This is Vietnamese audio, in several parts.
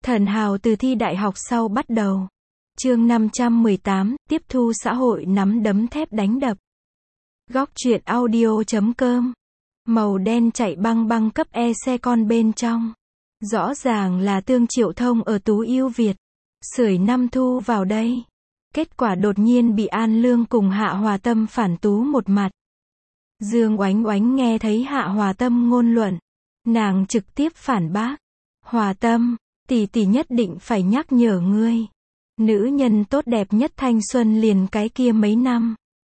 Thần hào từ thi đại học sau bắt đầu. Chương 518, tiếp thu xã hội nắm đấm thép đánh đập. Góc truyện audio.com. Màu đen chạy băng băng cấp E xe con bên trong. Rõ ràng là Tương Triệu Thông ở Tú Yêu Việt. Sưởi năm thu vào đây. Kết quả đột nhiên bị An Lương cùng Hạ Hòa Tâm phản tú một mặt. Dương Oánh Oánh nghe thấy Hạ Hòa Tâm ngôn luận. Nàng trực tiếp phản bác. Hòa Tâm, tỷ tỷ nhất định phải nhắc nhở ngươi. Nữ nhân tốt đẹp nhất thanh xuân liền cái kia mấy năm.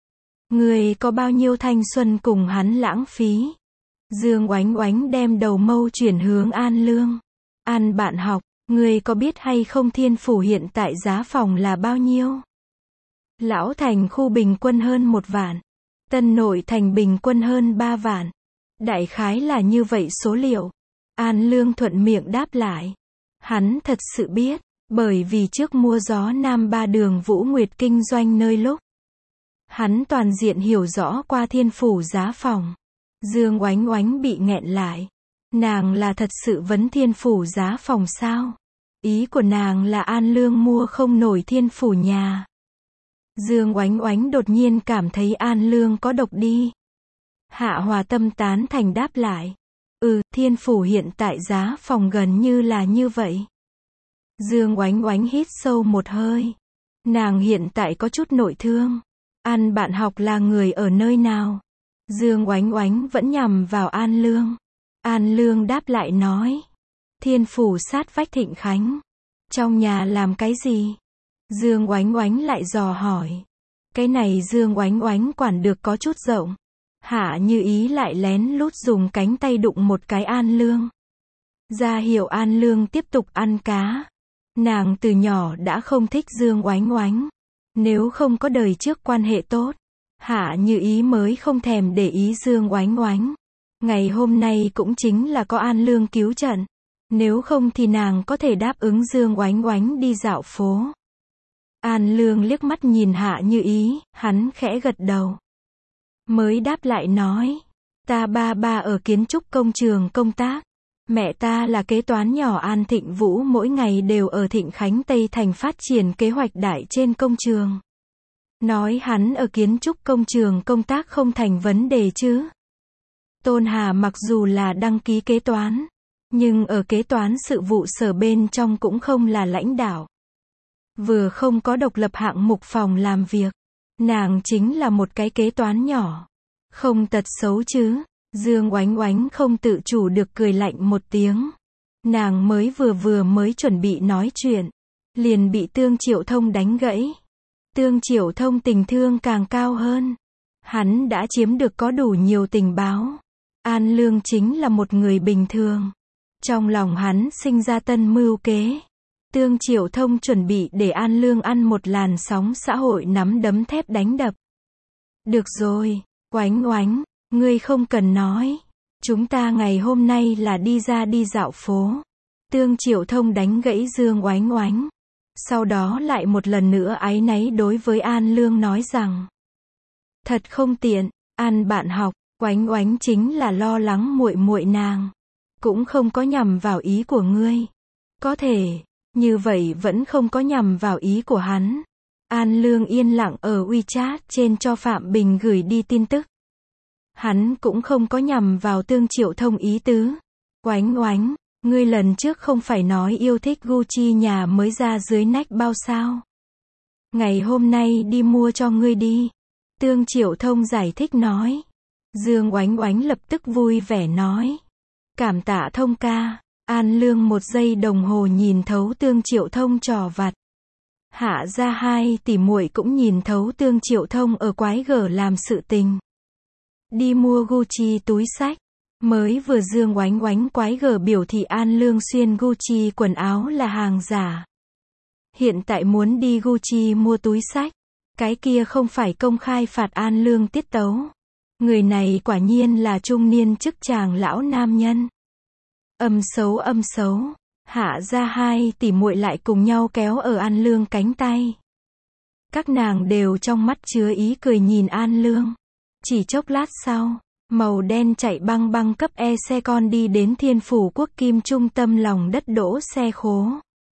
Ngươi có bao nhiêu thanh xuân cùng hắn lãng phí. Dương Oánh Oánh đem đầu mâu chuyển hướng An Lương. An bạn học, ngươi có biết hay không Thiên Phủ hiện tại giá phòng là bao nhiêu? Lão Thành khu bình quân hơn 1 vạn. Tân Nội Thành bình quân hơn 3 vạn. Đại khái là như vậy số liệu. An Lương thuận miệng đáp lại. Hắn thật sự biết, bởi vì trước mua gió Nam 3 đường Vũ Nguyệt kinh doanh nơi lúc. Hắn toàn diện hiểu rõ qua Thiên Phủ giá phòng. Dương Oánh Oánh bị nghẹn lại. Nàng là thật sự vấn Thiên Phủ giá phòng sao? Ý của nàng là An Lương mua không nổi Thiên Phủ nhà. Dương Oánh Oánh đột nhiên cảm thấy An Lương có độc đi. Hạ Hòa Tâm tán thành đáp lại. Thiên Phủ hiện tại giá phòng gần như là như vậy. Dương Oánh Oánh hít sâu một hơi. Nàng hiện tại có chút nội thương. An bạn học là người ở nơi nào? Dương Oánh Oánh vẫn nhằm vào An Lương. An Lương đáp lại nói. Thiên Phủ sát vách Thịnh Khánh. Trong nhà làm cái gì? Dương Oánh Oánh lại dò hỏi. Cái này Dương Oánh Oánh quản được có chút rộng. Hạ Như Ý lại lén lút dùng cánh tay đụng một cái An Lương. Ra hiệu An Lương tiếp tục ăn cá. Nàng từ nhỏ đã không thích Dương Oánh Oánh. Nếu không có đời trước quan hệ tốt, Hạ Như Ý mới không thèm để ý Dương Oánh Oánh. Ngày hôm nay cũng chính là có An Lương cứu trận. Nếu không thì nàng có thể đáp ứng Dương Oánh Oánh đi dạo phố. An Lương liếc mắt nhìn Hạ Như Ý, hắn khẽ gật đầu. Mới đáp lại nói. Ta ba ở kiến trúc công trường công tác. Mẹ ta là kế toán nhỏ An Thịnh Vũ, mỗi ngày đều ở Thịnh Khánh Tây Thành phát triển kế hoạch đại trên công trường. Nói hắn ở kiến trúc công trường công tác không thành vấn đề chứ. Tôn Hà mặc dù là đăng ký kế toán, nhưng ở kế toán sự vụ sở bên trong cũng không là lãnh đạo. Vừa không có độc lập hạng mục phòng làm việc. Nàng chính là một cái kế toán nhỏ. Không tật xấu chứ. Dương Oánh Oánh không tự chủ được cười lạnh một tiếng. Nàng mới vừa chuẩn bị nói chuyện. Liền bị Tương Triệu Thông đánh gãy. Tương Triệu Thông tình thương càng cao hơn. Hắn đã chiếm được có đủ nhiều tình báo. An Lương chính là một người bình thường. Trong lòng hắn sinh ra tân mưu kế. Tương Triệu Thông chuẩn bị để An Lương ăn một làn sóng xã hội nắm đấm thép đánh đập. Được rồi, Oánh Oánh, ngươi không cần nói. Chúng ta ngày hôm nay là đi ra đi dạo phố. Tương Triệu Thông đánh gãy Dương Oánh Oánh. Sau đó lại một lần nữa áy náy đối với An Lương nói rằng. Thật không tiện, An bạn học, Oánh Oánh chính là lo lắng muội muội nàng. Cũng không có nhằm vào ý của ngươi. Có thể. Như vậy vẫn không có nhằm vào ý của hắn. An Lương yên lặng ở WeChat trên cho Phạm Bình gửi đi tin tức. Hắn cũng không có nhằm vào Tương Triệu Thông ý tứ. Oánh Oánh, ngươi lần trước không phải nói yêu thích Gucci nhà mới ra dưới nách bao sao? Ngày hôm nay đi mua cho ngươi đi. Tương Triệu Thông giải thích nói. Dương Oánh Oánh lập tức vui vẻ nói. Cảm tạ Thông ca. An Lương 1 giây đồng hồ nhìn thấu Tương Triệu Thông trò vặt. Hạ ra 2 tỷ muội cũng nhìn thấu Tương Triệu Thông ở quái gở làm sự tình. Đi mua Gucci túi xách. Mới vừa Dương Oánh Oánh quái gở biểu thị An Lương xuyên Gucci quần áo là hàng giả. Hiện tại muốn đi Gucci mua túi xách. Cái kia không phải công khai phạt An Lương tiết tấu. Người này quả nhiên là trung niên chức chàng lão nam nhân. Âm xấu. Hạ ra 2 tỷ muội lại cùng nhau kéo ở An Lương cánh tay. Các nàng đều trong mắt chứa ý cười nhìn An Lương. Chỉ chốc lát sau, màu đen chạy băng băng cấp E xe con đi đến Thiên Phủ Quốc Kim trung tâm lòng đất đỗ xe khố.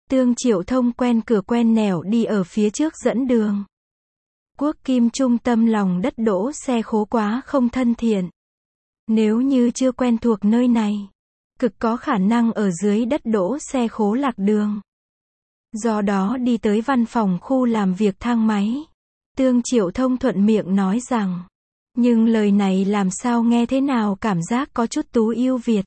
Tương Triệu Thông quen cửa quen nẻo đi ở phía trước dẫn đường. Quốc Kim trung tâm lòng đất đỗ xe khố quá không thân thiện. Nếu như chưa quen thuộc nơi này, cực có khả năng ở dưới đất đỗ xe khố lạc đường. Do đó đi tới văn phòng khu làm việc thang máy. Tương Triệu Thông thuận miệng nói rằng, nhưng lời này làm sao nghe thế nào cảm giác có chút tú yêu Việt.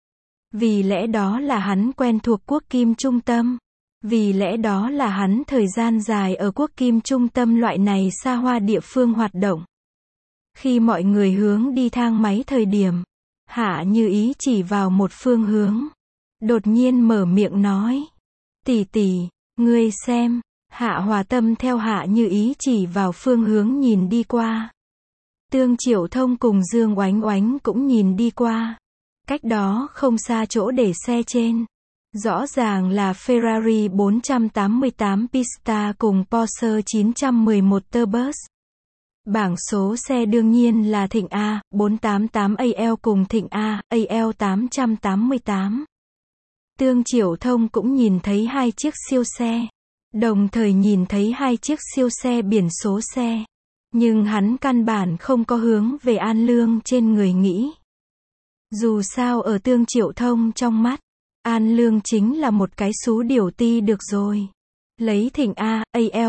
Vì lẽ đó là hắn quen thuộc Quốc Kim trung tâm. Vì lẽ đó là hắn thời gian dài ở Quốc Kim trung tâm loại này xa hoa địa phương hoạt động. Khi mọi người hướng đi thang máy thời điểm, Hạ Như Ý chỉ vào một phương hướng. Đột nhiên mở miệng nói, tỷ tỷ, ngươi xem. Hạ Hòa Tâm theo Hạ Như Ý chỉ vào phương hướng nhìn đi qua. Tương Triệu Thông cùng Dương Oánh Oánh cũng nhìn đi qua. Cách đó không xa chỗ để xe trên. Rõ ràng là Ferrari 488 Pista cùng Porsche 911 Turbus. Bảng số xe đương nhiên là Thịnh A, 488AL cùng Thịnh A, AL 888. Tương Triệu Thông cũng nhìn thấy hai chiếc siêu xe. Đồng thời nhìn thấy hai chiếc siêu xe biển số xe. Nhưng hắn căn bản không có hướng về An Lương trên người nghĩ. Dù sao ở Tương Triệu Thông trong mắt, An Lương chính là một cái xú điểu ti được rồi. Lấy Thịnh A, AL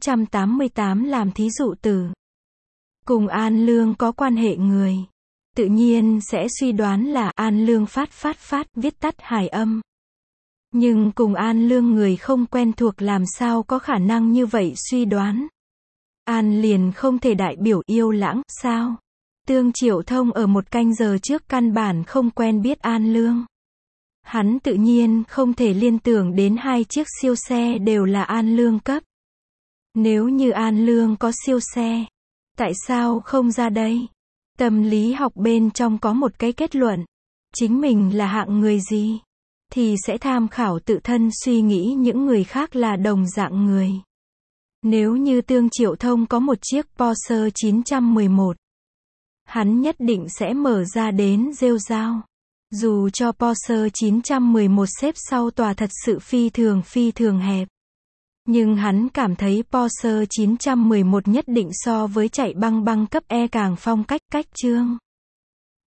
888 làm thí dụ từ. Cùng An Lương có quan hệ người. Tự nhiên sẽ suy đoán là An Lương phát, viết tắt hài âm. Nhưng cùng An Lương người không quen thuộc làm sao có khả năng như vậy suy đoán. An liền không thể đại biểu yêu lãng, sao? Tương Triệu Thông ở một canh giờ trước căn bản không quen biết An Lương. Hắn tự nhiên không thể liên tưởng đến hai chiếc siêu xe đều là An Lương cấp. Nếu như An Lương có siêu xe, tại sao không ra đây? Tâm lý học bên trong có một cái kết luận. Chính mình là hạng người gì? Thì sẽ tham khảo tự thân suy nghĩ những người khác là đồng dạng người. Nếu như Tương Triệu Thông có một chiếc Porsche 911, hắn nhất định sẽ mở ra đến rêu rao. Dù cho Porsche 911 xếp sau tòa thật sự phi thường hẹp. Nhưng hắn cảm thấy Porsche 911 nhất định so với chạy băng cấp E càng phong cách, cách chương.